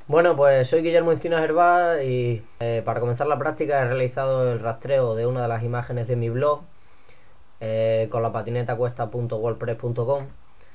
Bueno, pues soy Guillermo Encinas Hervás y para comenzar la práctica he realizado el rastreo de una de las imágenes de mi blog con la patinetacuesta.wordpress.com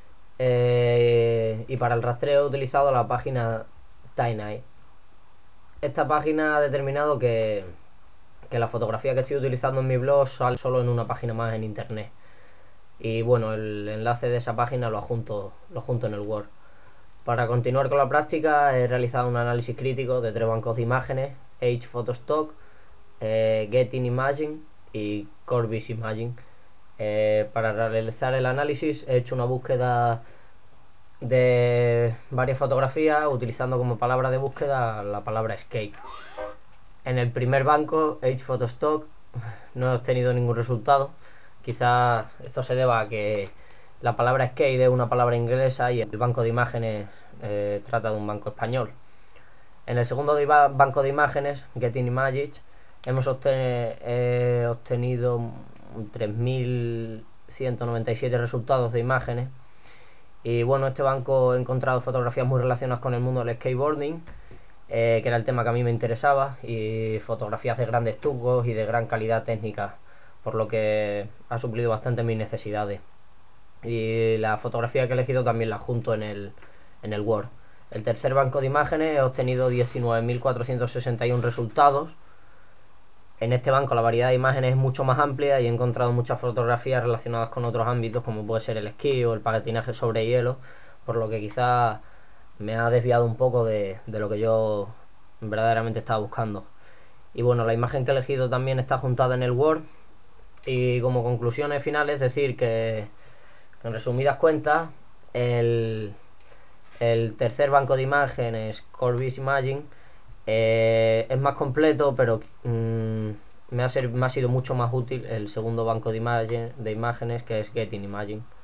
y para el rastreo he utilizado la página Tiny. Esta página ha determinado que la fotografía que estoy utilizando en mi blog sale solo en una página más en internet. Y bueno, el enlace de esa página lo junto en el Word. Para continuar con la práctica he realizado un análisis crítico de tres bancos de imágenes: Edge Photostock, Getting Imaging y Corbis Imaging. Para realizar el análisis he hecho una búsqueda de varias fotografías utilizando como palabra de búsqueda la palabra escape. En el primer banco, Edge Photostock, no he obtenido ningún resultado. Quizás esto se deba a que la palabra skate es una palabra inglesa y el banco de imágenes trata de un banco español. En el segundo banco de imágenes, Getting Images, hemos obtenido 3.197 resultados de imágenes. Y bueno, este banco he encontrado fotografías muy relacionadas con el mundo del skateboarding, que era el tema que a mí me interesaba, y fotografías de grandes tubos y de gran calidad técnica, por lo que ha suplido bastante mis necesidades. Y la fotografía que he elegido también la junto en el Word. El tercer banco de imágenes he obtenido 19.461 resultados. En este banco la variedad de imágenes es mucho más amplia y he encontrado muchas fotografías relacionadas con otros ámbitos como puede ser el esquí o el patinaje sobre hielo, por lo que quizás me ha desviado un poco de lo que yo verdaderamente estaba buscando. Y bueno, la imagen que he elegido también está juntada en el Word. Y como conclusiones finales, decir que en resumidas cuentas, el, el tercer banco de imágenes, Corbis Imaging, es más completo, pero me ha sido mucho más útil el segundo banco de imágenes, que es Getting Imaging.